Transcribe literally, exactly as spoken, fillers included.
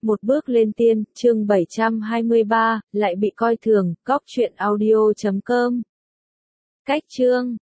Một bước lên tiên, chương bảy trăm hai mươi ba, lại bị coi thường, góc truyện audio chấm com. Cách chương